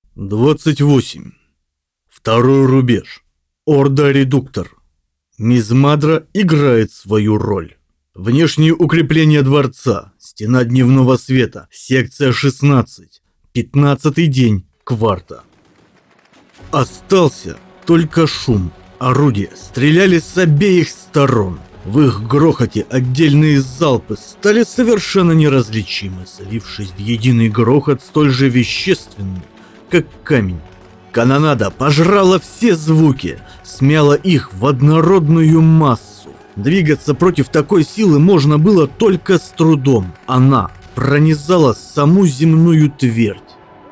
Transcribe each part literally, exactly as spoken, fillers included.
двадцать восемь. Второй рубеж. Орда-редуктор. Мизмадра играет свою роль. Внешние укрепления дворца. Стена дневного света. Секция шестнадцать. Пятнадцатый день кварта. Остался только шум. Орудия стреляли с обеих сторон. В их грохоте отдельные залпы стали совершенно неразличимы, слившись в единый грохот столь же вещественный, как камень. Канонада пожрала все звуки, смяла их в однородную массу. Двигаться против такой силы можно было только с трудом. Она пронизала саму земную твердь.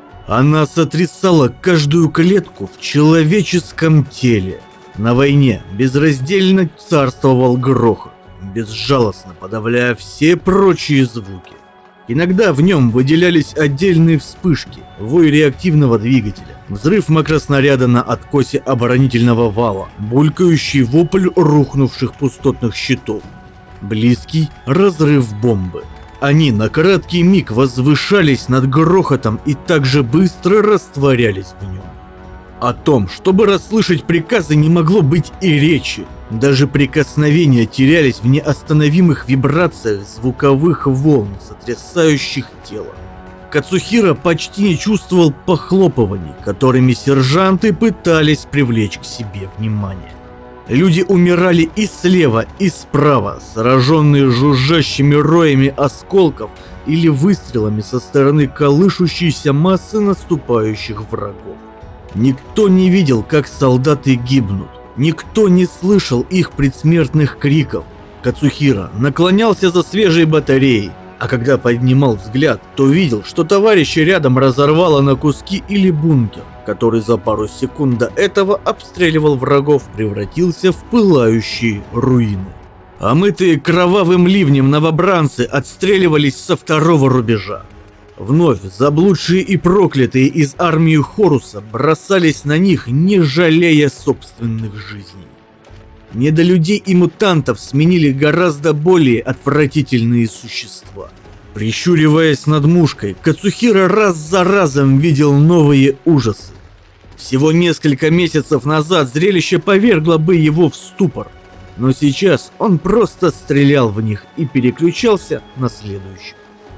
Она сотрясала каждую клетку в человеческом теле. На войне безраздельно царствовал грохот, безжалостно подавляя все прочие звуки. Иногда в нем выделялись отдельные вспышки, вой реактивного двигателя, взрыв макроснаряда на откосе оборонительного вала, булькающий вопль рухнувших пустотных щитов, близкий разрыв бомбы. Они на краткий миг возвышались над грохотом и также быстро растворялись в нем. О том, чтобы расслышать приказы, не могло быть и речи. Даже прикосновения терялись в неостановимых вибрациях звуковых волн, сотрясающих тело. Кацухира почти не чувствовал похлопываний, которыми сержанты пытались привлечь к себе внимание. Люди умирали и слева, и справа, сраженные жужжащими роями осколков или выстрелами со стороны колышущейся массы наступающих врагов. Никто не видел, как солдаты гибнут. Никто не слышал их предсмертных криков. Кацухира наклонялся за свежей батареей, а когда поднимал взгляд, то видел, что товарища рядом разорвало на куски или бункер, который за пару секунд до этого обстреливал врагов, превратился в пылающие руины. Омытые кровавым ливнем новобранцы отстреливались со второго рубежа. Вновь заблудшие и проклятые из армии Хоруса бросались на них, не жалея собственных жизней. Недолюдей и мутантов сменили гораздо более отвратительные существа. Прищуриваясь над мушкой, Кацухира раз за разом видел новые ужасы. Всего несколько месяцев назад зрелище повергло бы его в ступор, но сейчас он просто стрелял в них и переключался на следующих.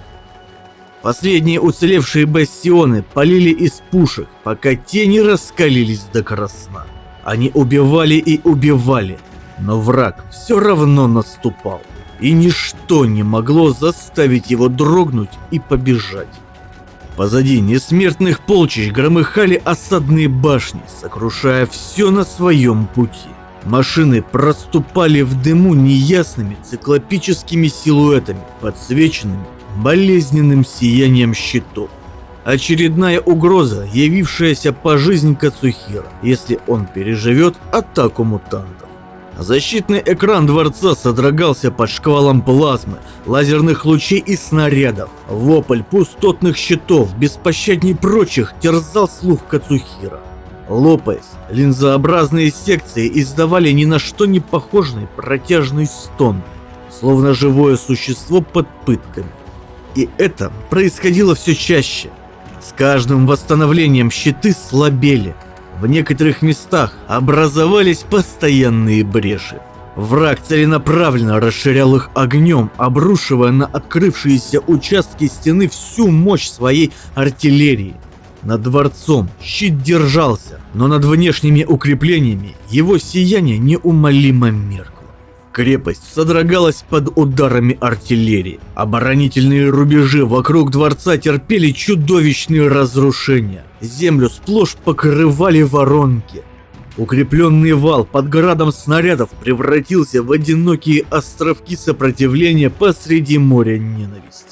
Последние уцелевшие бастионы полили из пушек, пока те не раскалились до красна. Они убивали и убивали, но враг все равно наступал, и ничто не могло заставить его дрогнуть и побежать. Позади несмертных полчищ громыхали осадные башни, сокрушая все на своем пути. Машины проступали в дыму неясными циклопическими силуэтами, подсвеченными болезненным сиянием щитов. Очередная угроза, явившаяся по жизни Кацухира, если он переживет атаку мутантов. Защитный экран дворца содрогался под шквалом плазмы, лазерных лучей и снарядов. Вопль пустотных щитов, беспощадней прочих, терзал слух Кацухира. Лопаясь, линзообразные секции издавали ни на что не похожий протяжный стон, словно живое существо под пытками. И это происходило все чаще. С каждым восстановлением щиты слабели. В некоторых местах образовались постоянные бреши. Враг целенаправленно расширял их огнем, обрушивая на открывшиеся участки стены всю мощь своей артиллерии. Над дворцом щит держался, но над внешними укреплениями его сияние неумолимо меркло. Крепость содрогалась под ударами артиллерии. Оборонительные рубежи вокруг дворца терпели чудовищные разрушения. Землю сплошь покрывали воронки. Укрепленный вал под градом снарядов превратился в одинокие островки сопротивления посреди моря ненависти.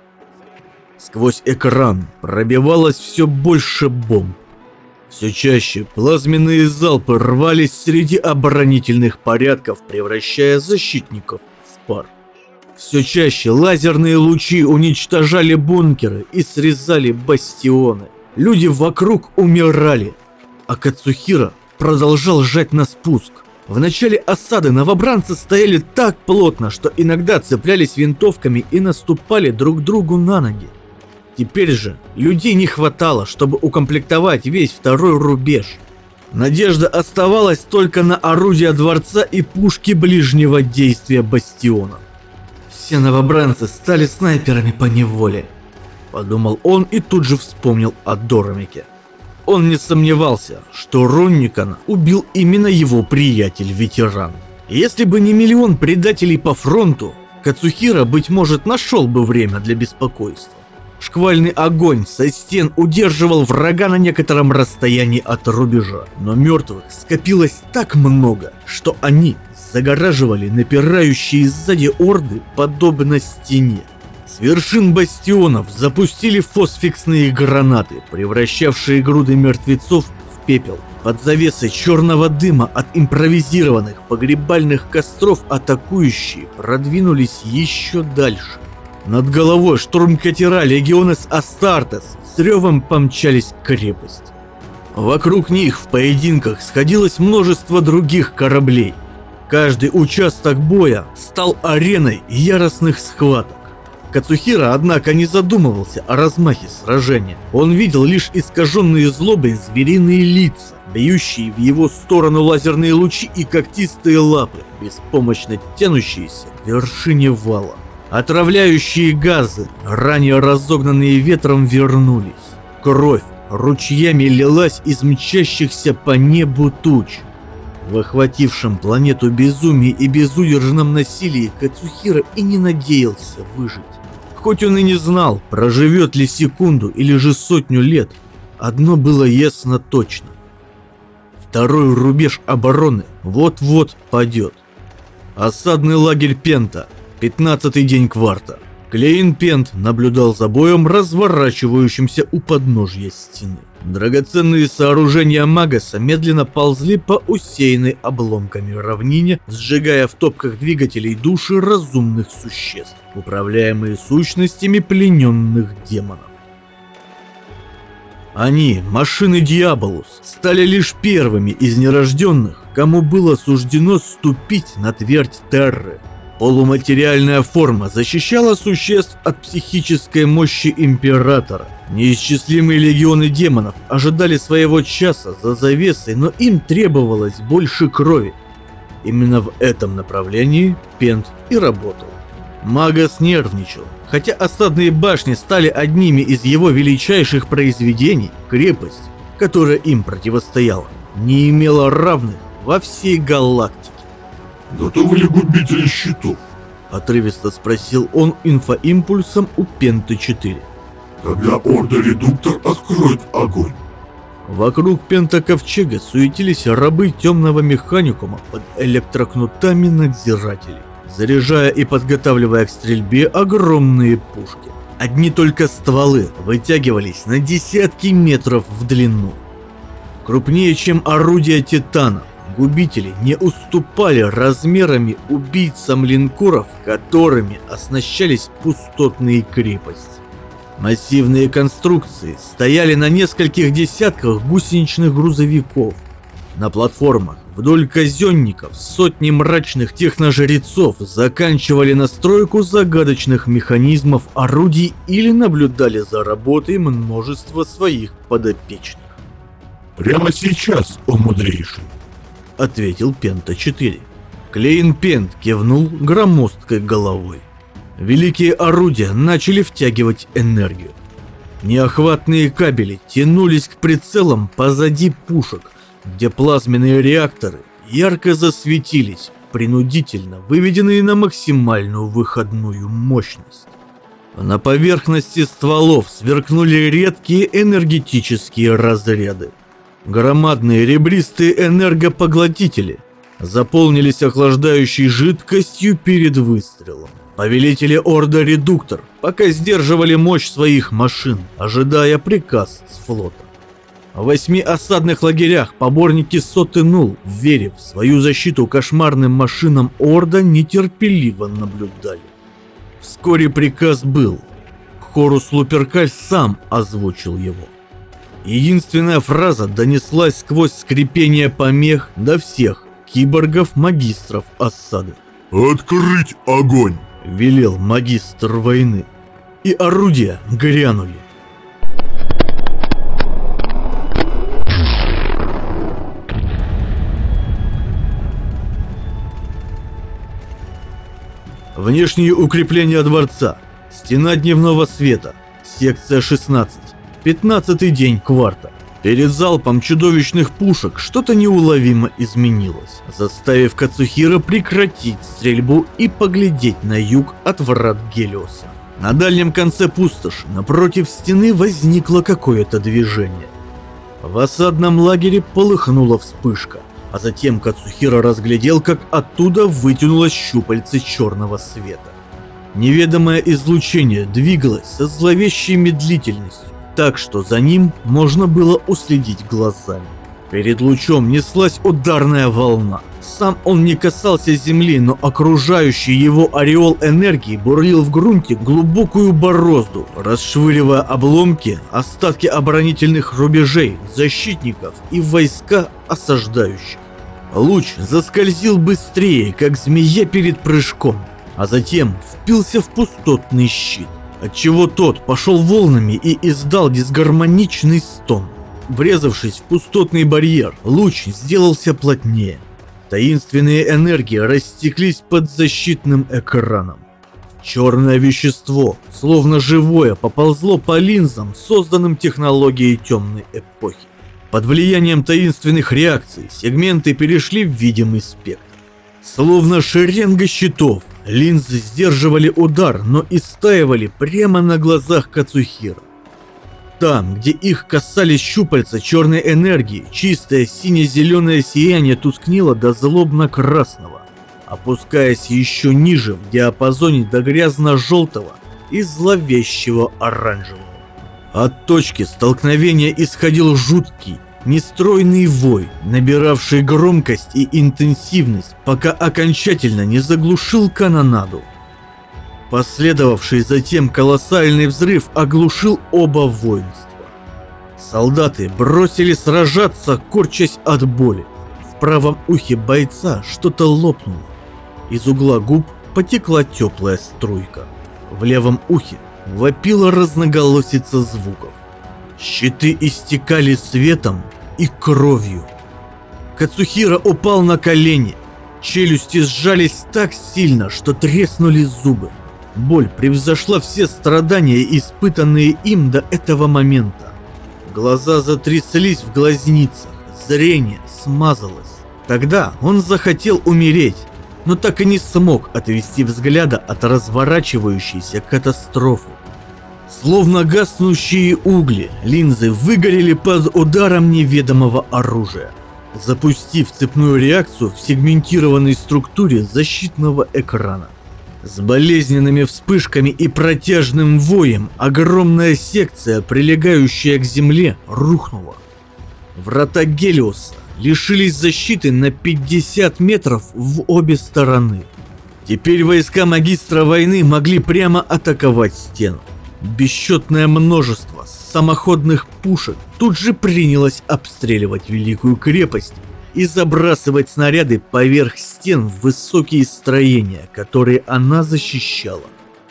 Сквозь экран пробивалось все больше бомб. Все чаще плазменные залпы рвались среди оборонительных порядков, превращая защитников в пар. Все чаще лазерные лучи уничтожали бункеры и срезали бастионы. Люди вокруг умирали, а Кацухира продолжал жать на спуск. В начале осады новобранцы стояли так плотно, что иногда цеплялись винтовками и наступали друг другу на ноги. Теперь же людей не хватало, чтобы укомплектовать весь второй рубеж. Надежда оставалась только на орудия дворца и пушки ближнего действия бастионов. «Все новобранцы стали снайперами по неволе», — подумал он и тут же вспомнил о Доромике. Он не сомневался, что Ронникана убил именно его приятель-ветеран. Если бы не миллион предателей по фронту, Кацухира, быть может, нашел бы время для беспокойства. Шквальный огонь со стен удерживал врага на некотором расстоянии от рубежа, но мертвых скопилось так много, что они загораживали напирающие сзади орды подобно стене. С вершин бастионов запустили фосфиксные гранаты, превращавшие груды мертвецов в пепел. Под завесой черного дыма от импровизированных погребальных костров атакующие продвинулись еще дальше. Над головой штурмкатера Легионес Астартес с ревом помчались к крепости. Вокруг них в поединках сходилось множество других кораблей. Каждый участок боя стал ареной яростных схваток. Кацухира, однако, не задумывался о размахе сражения. Он видел лишь искаженные злобой звериные лица, бьющие в его сторону лазерные лучи и когтистые лапы, беспомощно тянущиеся к вершине вала. Отравляющие газы, ранее разогнанные ветром, вернулись. Кровь ручьями лилась из мчащихся по небу туч. В охватившем планету безумии и безудержном насилии Кацухира и не надеялся выжить. Хоть он и не знал, проживет ли секунду или же сотню лет, одно было ясно точно. Второй рубеж обороны вот-вот падет. Осадный лагерь Пента. Пятнадцатый день кварта. Клейн Пент наблюдал за боем, разворачивающимся у подножья стены. Драгоценные сооружения Магаса медленно ползли по усеянной обломками равнине, сжигая в топках двигателей души разумных существ, управляемые сущностями плененных демонов. Они, машины Диаболус, стали лишь первыми из нерожденных, кому было суждено ступить на твердь Терры. Полуматериальная форма защищала существ от психической мощи Императора. Неисчислимые легионы демонов ожидали своего часа за завесой, но им требовалось больше крови. Именно в этом направлении Пент и работал. Магас нервничал. Хотя осадные башни стали одними из его величайших произведений, крепость, которая им противостояла, не имела равных во всей галактике. «Готовы ли губители щитов?» — отрывисто спросил он инфоимпульсом у Пента четыре. «Когда Орда-редуктор откроет огонь?» Вокруг Пента Ковчега суетились рабы темного механикума под электрокнутами надзирателей, заряжая и подготавливая к стрельбе огромные пушки. Одни только стволы вытягивались на десятки метров в длину. Крупнее, чем орудия Титана, губители не уступали размерами убийцам линкоров, которыми оснащались пустотные крепости. Массивные конструкции стояли на нескольких десятках гусеничных грузовиков. На платформах вдоль казенников сотни мрачных техножрецов заканчивали настройку загадочных механизмов орудий или наблюдали за работой множества своих подопечных. «Прямо сейчас, о мудрейший!» — ответил Пента четыре. Клейн Пент кивнул громоздкой головой. Великие орудия начали втягивать энергию. Неохватные кабели тянулись к прицелам позади пушек, где плазменные реакторы ярко засветились, принудительно выведенные на максимальную выходную мощность. На поверхности стволов сверкнули редкие энергетические разряды. Громадные ребристые энергопоглотители заполнились охлаждающей жидкостью перед выстрелом. Повелители Орда-редуктор пока сдерживали мощь своих машин, ожидая приказ с флота. В восьми осадных лагерях поборники Соты Нул, веря в свою защиту кошмарным машинам Орда, нетерпеливо наблюдали. Вскоре приказ был. Хорус Луперкаль сам озвучил его. Единственная фраза донеслась сквозь скрипение помех до всех киборгов-магистров осады. «Открыть огонь!» — велел магистр войны. И орудия грянули. Внешние укрепления дворца. Стена дневного света. Секция шестнадцать. Пятнадцатый день кварта. Перед залпом чудовищных пушек что-то неуловимо изменилось, заставив Кацухира прекратить стрельбу и поглядеть на юг от врат Гелиоса. На дальнем конце пустоши, напротив стены, возникло какое-то движение. В осадном лагере полыхнула вспышка, а затем Кацухира разглядел, как оттуда вытянулось щупальце черного света. Неведомое излучение двигалось со зловещей медлительностью, так что за ним можно было уследить глазами. Перед лучом неслась ударная волна. Сам он не касался земли, но окружающий его ореол энергии бурлил в грунте глубокую борозду, расшвыривая обломки, остатки оборонительных рубежей, защитников и войска осаждающих. Луч заскользил быстрее, как змея перед прыжком, а затем впился в пустотный щит, отчего тот пошел волнами и издал дисгармоничный стон. Врезавшись в пустотный барьер, луч сделался плотнее. Таинственные энергии растеклись под защитным экраном. Черное вещество, словно живое, поползло по линзам, созданным технологией темной эпохи. Под влиянием таинственных реакций сегменты перешли в видимый спектр. Словно шеренга щитов, линзы сдерживали удар, но истаивали прямо на глазах Кацухира. Там, где их касались щупальца черной энергии, чистое сине-зеленое сияние тускнело до злобно-красного, опускаясь еще ниже в диапазоне до грязно-желтого и зловещего оранжевого. От точки столкновения исходил жуткий, нестройный вой, набиравший громкость и интенсивность, пока окончательно не заглушил канонаду. Последовавший затем колоссальный взрыв оглушил оба воинства. Солдаты бросили сражаться, корчась от боли. В правом ухе бойца что-то лопнуло. Из угла губ потекла теплая струйка. В левом ухе вопила разноголосица звуков. Щиты истекали светом и кровью. Кацухира упал на колени. Челюсти сжались так сильно, что треснули зубы. Боль превзошла все страдания, испытанные им до этого момента. Глаза затряслись в глазницах, зрение смазалось. Тогда он захотел умереть, но так и не смог отвести взгляда от разворачивающейся катастрофы. Словно гаснущие угли, линзы выгорели под ударом неведомого оружия, запустив цепную реакцию в сегментированной структуре защитного экрана. С болезненными вспышками и протяжным воем огромная секция, прилегающая к земле, рухнула. Врата Гелиоса лишились защиты на пятьдесят метров в обе стороны. Теперь войска магистра войны могли прямо атаковать стену. Бесчетное множество самоходных пушек тут же принялось обстреливать великую крепость и забрасывать снаряды поверх стен в высокие строения, которые она защищала.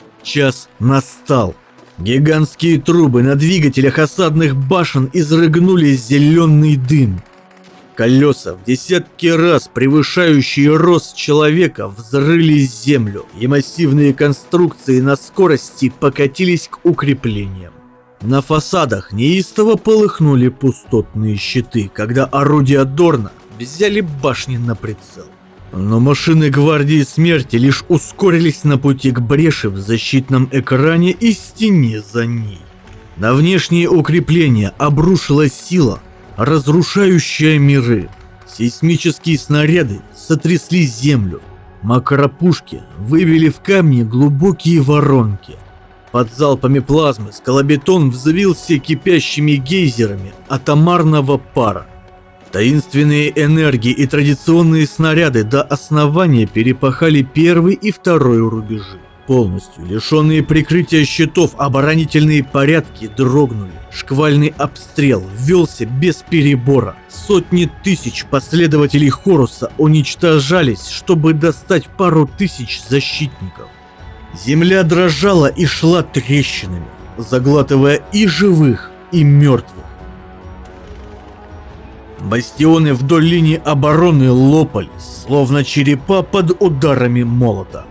Час настал. Гигантские трубы на двигателях осадных башен изрыгнули зеленый дым. Колеса, в десятки раз превышающие рост человека, взрыли землю, и массивные конструкции на скорости покатились к укреплениям. На фасадах неистово полыхнули пустотные щиты, когда орудия Дорна взяли башни на прицел. Но машины гвардии смерти лишь ускорились на пути к бреши в защитном экране и стене за ней. На внешние укрепления обрушилась сила, разрушающая миры. Сейсмические снаряды сотрясли землю. Макропушки выбили в камни глубокие воронки. Под залпами плазмы скалобетон взвился кипящими гейзерами атомарного пара. Таинственные энергии и традиционные снаряды до основания перепахали первый и второй рубежи. Полностью лишенные прикрытия щитов оборонительные порядки дрогнули. Шквальный обстрел велся без перебора. Сотни тысяч последователей Хоруса уничтожались, чтобы достать пару тысяч защитников. Земля дрожала и шла трещинами, заглатывая и живых, и мертвых. Бастионы вдоль линии обороны лопались, словно черепа под ударами молота.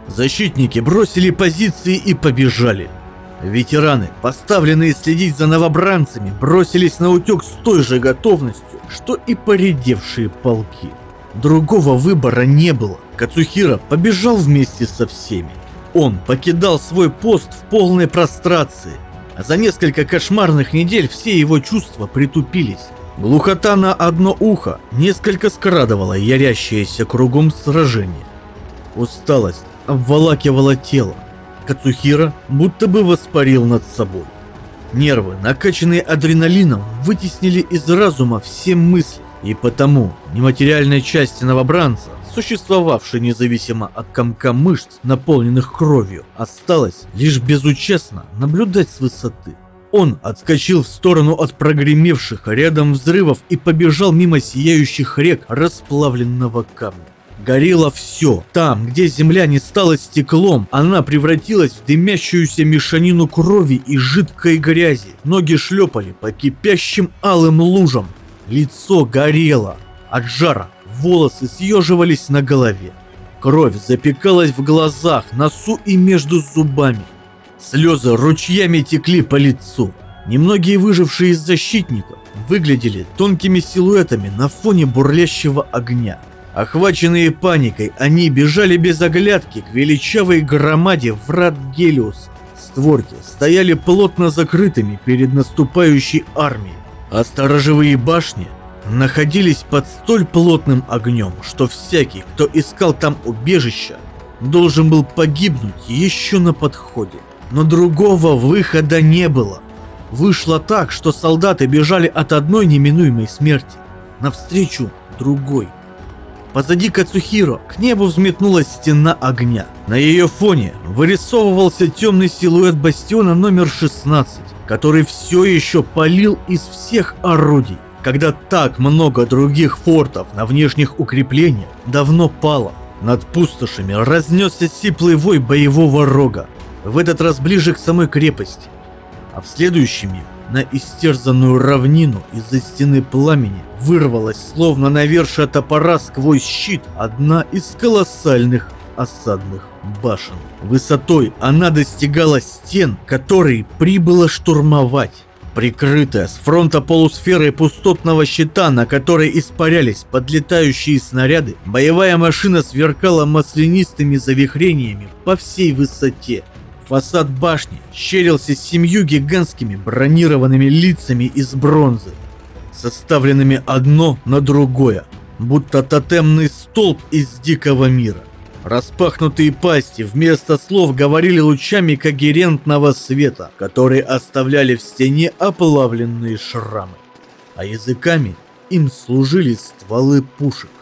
Защитники бросили позиции и побежали. Ветераны, поставленные следить за новобранцами, бросились на утек с той же готовностью, что и поредевшие полки. Другого выбора не было. Кацухира побежал вместе со всеми. Он покидал свой пост в полной прострации. А за несколько кошмарных недель все его чувства притупились. Глухота на одно ухо несколько скрадывала ярящееся кругом сражение. Усталость обволакивала тело. Кацухира будто бы воспарил над собой. Нервы, накачанные адреналином, вытеснили из разума все мысли, и потому нематериальной части новобранца, существовавшей независимо от комка мышц, наполненных кровью, осталось лишь безучастно наблюдать с высоты. Он отскочил в сторону от прогремевших рядом взрывов и побежал мимо сияющих рек расплавленного камня. Горело все. Там, где земля не стала стеклом, она превратилась в дымящуюся мешанину крови и жидкой грязи. Ноги шлепали по кипящим алым лужам. Лицо горело от жара, волосы съеживались на голове. Кровь запекалась в глазах, носу и между зубами. Слезы ручьями текли по лицу. Немногие выжившие из защитников выглядели тонкими силуэтами на фоне бурлящего огня. Охваченные паникой, они бежали без оглядки к величавой громаде врат Гелиоса. Створки стояли плотно закрытыми перед наступающей армией, а сторожевые башни находились под столь плотным огнем, что всякий, кто искал там убежища, должен был погибнуть еще на подходе. Но другого выхода не было. Вышло так, что солдаты бежали от одной неминуемой смерти навстречу другой. Позади Кацухиро к небу взметнулась стена огня. На ее фоне вырисовывался темный силуэт бастиона номер шестнадцать, который все еще палил из всех орудий, когда так много других фортов на внешних укреплениях давно пало. Над пустошами разнесся сиплый вой боевого рога, в этот раз ближе к самой крепости. А в следующий миг на истерзанную равнину из-за стены пламени вырвалась, словно навершие топора сквозь щит, одна из колоссальных осадных башен. Высотой она достигала стен, которые прибыло штурмовать. Прикрытая с фронта полусферой пустотного щита, на которой испарялись подлетающие снаряды, боевая машина сверкала маслянистыми завихрениями по всей высоте. Фасад башни щерился семью гигантскими бронированными лицами из бронзы, составленными одно на другое, будто тотемный столб из дикого мира. Распахнутые пасти вместо слов говорили лучами когерентного света, которые оставляли в стене оплавленные шрамы, а языками им служили стволы пушек.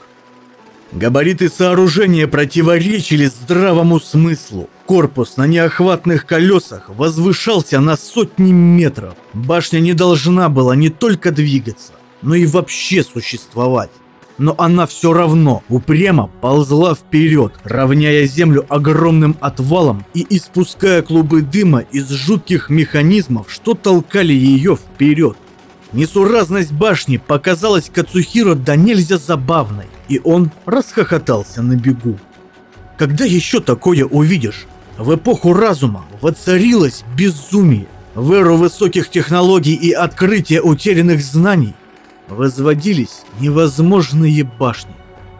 Габариты сооружения противоречили здравому смыслу. Корпус на неохватных колесах возвышался на сотни метров. Башня не должна была не только двигаться, но и вообще существовать. Но она все равно упрямо ползла вперед, равняя землю огромным отвалом и испуская клубы дыма из жутких механизмов, что толкали ее вперед. Несуразность башни показалась Кацухиро да нельзя забавной, и он расхохотался на бегу. Когда еще такое увидишь? В эпоху разума воцарилось безумие. В эру высоких технологий и открытия утерянных знаний возводились невозможные башни.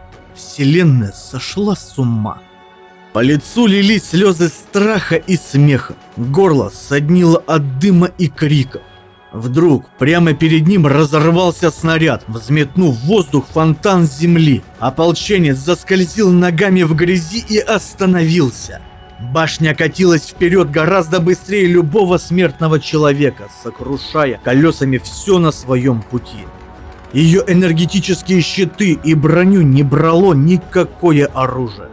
Вселенная сошла с ума. По лицу лились слезы страха и смеха. Горло соднило от дыма и криков. Вдруг прямо перед ним разорвался снаряд, взметнув в воздух фонтан земли. Ополченец заскользил ногами в грязи и остановился. Башня катилась вперед гораздо быстрее любого смертного человека, сокрушая колесами все на своем пути. Ее энергетические щиты и броню не брало никакое оружие.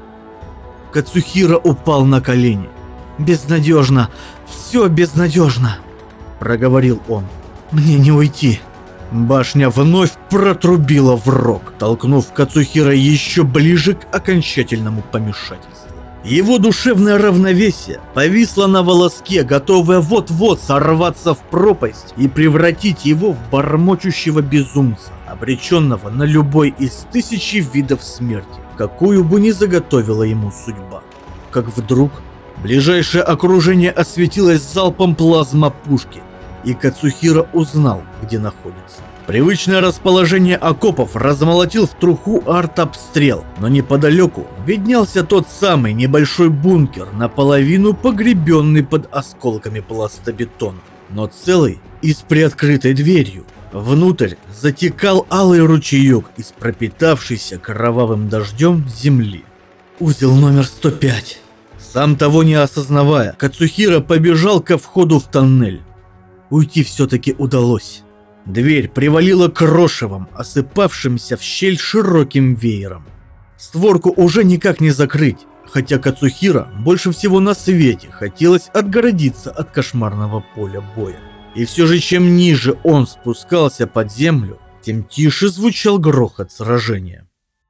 Кацухиро упал на колени. «Безнадежно, все безнадежно», — проговорил он. «Мне не уйти». Башня вновь протрубила в рог, толкнув Кацухиро еще ближе к окончательному помешательству. Его душевное равновесие повисло на волоске, готовое вот-вот сорваться в пропасть и превратить его в бормочущего безумца, обреченного на любой из тысячи видов смерти, какую бы ни заготовила ему судьба. как вдруг ближайшее окружение осветилось залпом плазма-пушки, и Кацухира узнал, где находится. Привычное расположение окопов размолотил в труху артобстрел, но неподалеку виднелся тот самый небольшой бункер, наполовину погребенный под осколками пластобетона, но целый и с приоткрытой дверью. Внутрь затекал алый ручеек из пропитавшейся кровавым дождем земли. Узел номер сто пять. Сам того не осознавая, Кацухира побежал ко входу в тоннель. Уйти все-таки удалось. Дверь привалила крошевом, осыпавшимся в щель широким веером. Створку уже никак не закрыть, хотя Кацухира больше всего на свете хотелось отгородиться от кошмарного поля боя. И все же, чем ниже он спускался под землю, тем тише звучал грохот сражения.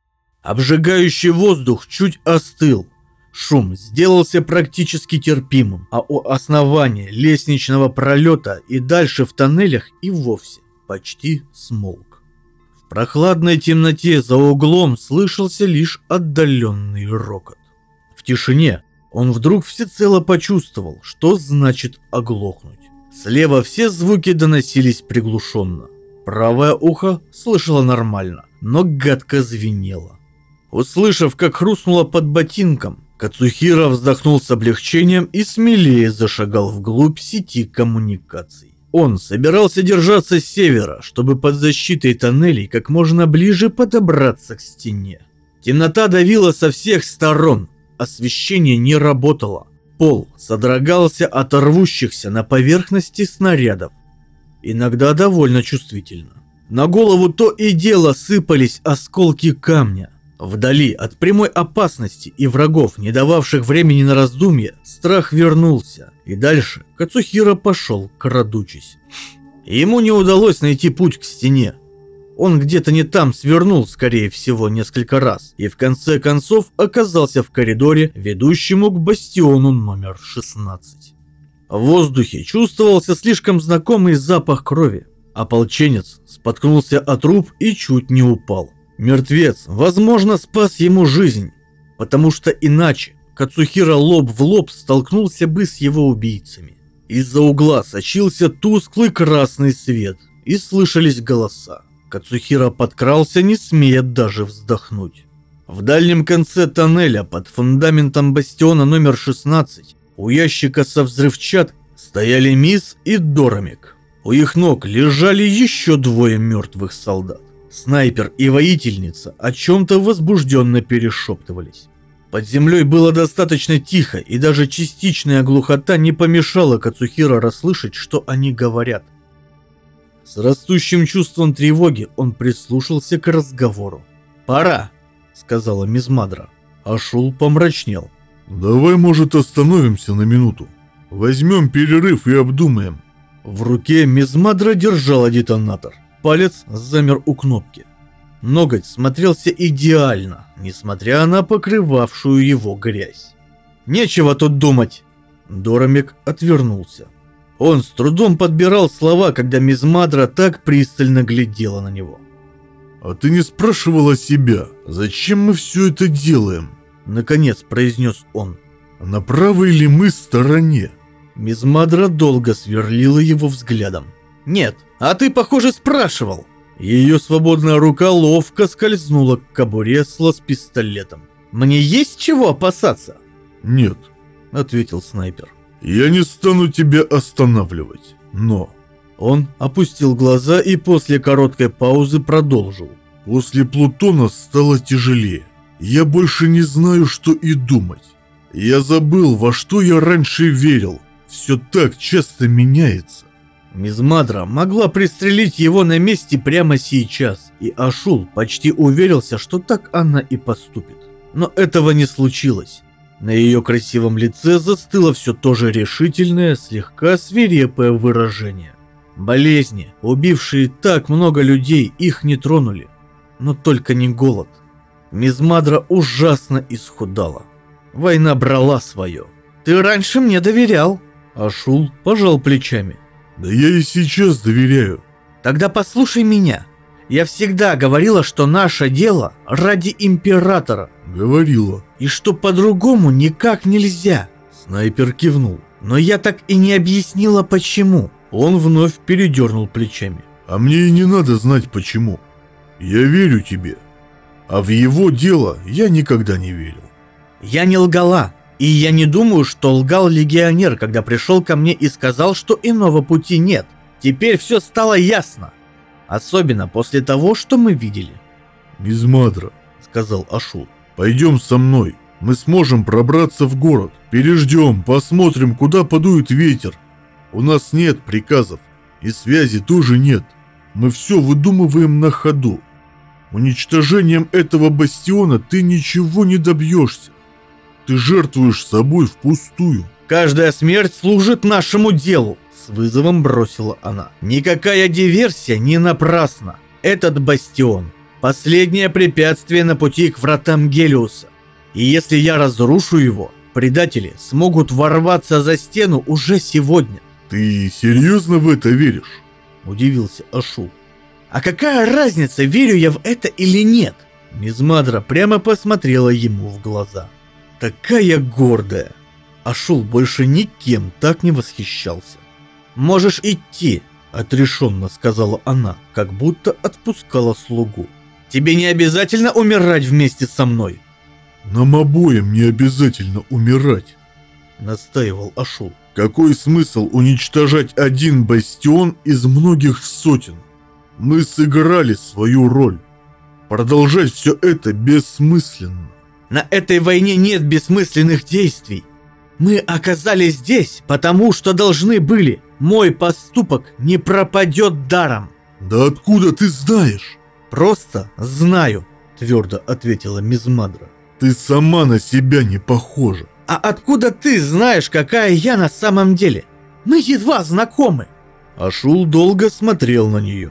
Обжигающий воздух чуть остыл, шум сделался практически терпимым, а у основания лестничного пролета и дальше в тоннелях и вовсе почти смолк. В прохладной темноте за углом слышался лишь отдаленный рокот. В тишине он вдруг всецело почувствовал, что значит оглохнуть. Слева все звуки доносились приглушенно. Правое ухо слышало нормально, но гадко звенело. Услышав, как хрустнуло под ботинком, Кацухира вздохнул с облегчением и смелее зашагал вглубь сети коммуникаций. Он собирался держаться с севера, чтобы под защитой тоннелей как можно ближе подобраться к стене. Темнота давила со всех сторон, освещение не работало. Пол содрогался от рвущихся на поверхности снарядов, иногда довольно чувствительно. На голову то и дело сыпались осколки камня. Вдали от прямой опасности и врагов, не дававших времени на раздумье, страх вернулся, и дальше Кацухира пошел, крадучись. Ему не удалось найти путь к стене. Он где-то не там свернул, скорее всего, несколько раз, и в конце концов оказался в коридоре, ведущему к бастиону номер шестнадцать. В воздухе чувствовался слишком знакомый запах крови. Ополченец споткнулся о труп и чуть не упал. Мертвец, возможно, спас ему жизнь, потому что иначе Кацухира лоб в лоб столкнулся бы с его убийцами. Из-за угла сочился тусклый красный свет, и слышались голоса. Кацухира подкрался, не смея даже вздохнуть. В дальнем конце тоннеля под фундаментом бастиона номер шестнадцать у ящика со взрывчаткой стояли Мисс и Доромик. У их ног лежали еще двое мертвых солдат. Снайпер и воительница о чем-то возбужденно перешептывались. Под землей было достаточно тихо, и даже частичная глухота не помешала Кацухира расслышать, что они говорят. С растущим чувством тревоги он прислушался к разговору. «Пора», — сказала Мизмадра. Ашул помрачнел. «Давай, может, остановимся на минуту. Возьмем перерыв и обдумаем». В руке Мизмадра держала детонатор. Палец замер у кнопки. Ноготь смотрелся идеально, несмотря на покрывавшую его грязь. «Нечего тут думать!» Доромик отвернулся. Он с трудом подбирал слова, когда Мизмадра так пристально глядела на него. «А ты не спрашивала себя, зачем мы все это делаем?» Наконец произнес он. «На правой ли мы стороне?» Мизмадра долго сверлила его взглядом. «Нет, а ты, похоже, спрашивал». Ее свободная рука ловко скользнула к кобуре с пистолетом. «Мне есть чего опасаться?» «Нет», — ответил снайпер. «Я не стану тебя останавливать, но...» Он опустил глаза и после короткой паузы продолжил. «После Плутона стало тяжелее. Я больше не знаю, что и думать. Я забыл, во что я раньше верил. Все так часто меняется». Мизмадра могла пристрелить его на месте прямо сейчас, и Ашул почти уверился, что так она и поступит. Но этого не случилось. На ее красивом лице застыло все то же решительное, слегка свирепое выражение. Болезни, убившие так много людей, их не тронули. Но только не голод. Мизмадра ужасно исхудала. Война брала свое. «Ты раньше мне доверял». Ашул пожал плечами. «Да я и сейчас доверяю». «Тогда послушай меня. Я всегда говорила, что наше дело ради императора, Говорила. и что по-другому никак нельзя. Снайпер кивнул. Но я так и не объяснила, почему. Он вновь передернул плечами. А мне и не надо знать почему. Я верю тебе. А в его дело я никогда не верил. Я не лгала. И я не думаю, что лгал легионер, когда пришел ко мне и сказал, что иного пути нет. Теперь все стало ясно. Особенно после того, что мы видели. Мизмадра, Сказал Ашул. пойдем со мной. Мы сможем пробраться в город. Переждем, посмотрим, куда подует ветер. У нас нет приказов. И связи тоже нет. Мы все выдумываем на ходу. Уничтожением этого бастиона ты ничего не добьешься. Ты жертвуешь собой впустую. Каждая смерть служит нашему делу, с вызовом бросила она. Никакая диверсия не напрасна. Этот бастион – последнее препятствие на пути к вратам Гелиуса. И если я разрушу его, предатели смогут ворваться за стену уже сегодня. Ты серьезно в это веришь? Удивился Ашул. А какая разница, верю я в это или нет? Мизмадра прямо посмотрела ему в глаза. Такая гордая. Ашул больше никем так не восхищался. «Можешь идти», — отрешенно сказала она, как будто отпускала слугу. «Тебе не обязательно умирать вместе со мной», Нам обоим не обязательно умирать. — настаивал Ашул. Какой смысл уничтожать один бастион из многих сотен? Мы сыграли свою роль. Продолжать все это бессмысленно. На этой войне нет бессмысленных действий. Мы оказались здесь, потому что должны были. Мой поступок не пропадет даром. Да откуда ты знаешь? Просто знаю, твердо ответила Мизмадра. Ты сама на себя не похожа. А откуда ты знаешь, какая я на самом деле? Мы едва знакомы. Ашул долго смотрел на нее.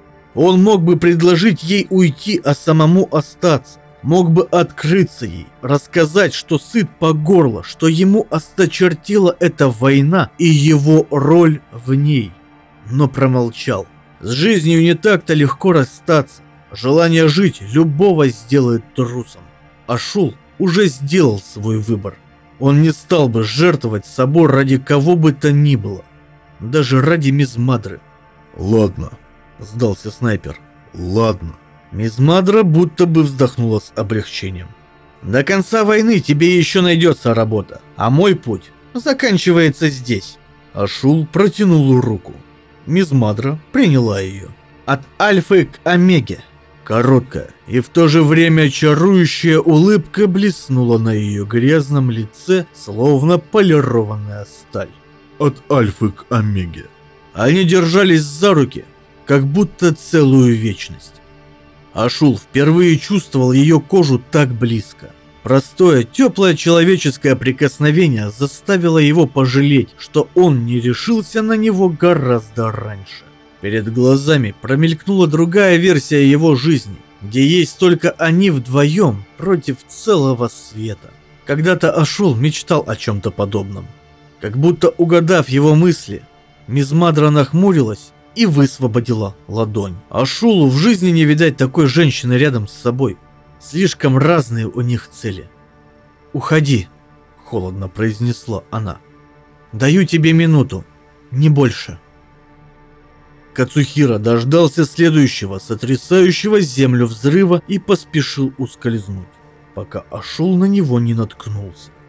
Он мог бы предложить ей уйти, а самому остаться. Мог бы открыться ей, рассказать, что сыт по горло, что ему осточертела эта война и его роль в ней. Но промолчал. С жизнью не так-то легко расстаться. Желание жить любого сделает трусом. Ашул уже сделал свой выбор. Он не стал бы жертвовать собой ради кого бы то ни было. Даже ради Мизмадры. Ладно, Сдался снайпер. ладно. Мизмадра будто бы вздохнула с облегчением. До конца войны тебе еще найдется работа, а мой путь заканчивается здесь. Ашул протянул руку. Мизмадра приняла ее. От Альфы к Омеге. Короткая и в то же время чарующая улыбка блеснула на ее грязном лице, словно полированная сталь. От Альфы к Омеге. Они держались за руки, как будто целую вечность. Ашул впервые чувствовал ее кожу так близко. Простое, теплое человеческое прикосновение заставило его пожалеть, что он не решился на него гораздо раньше. Перед глазами промелькнула другая версия его жизни, где есть только они вдвоем против целого света. Когда-то Ашул мечтал о чем-то подобном. Как будто угадав его мысли, Мизмадра нахмурилась и высвободила ладонь. Ашулу в жизни не видать такой женщины рядом с собой. Слишком разные у них цели. «Уходи», — холодно произнесла она. «Даю тебе минуту, не больше». Кацухира дождался следующего, сотрясающего землю взрыва и поспешил ускользнуть, пока Ашул на него не наткнулся.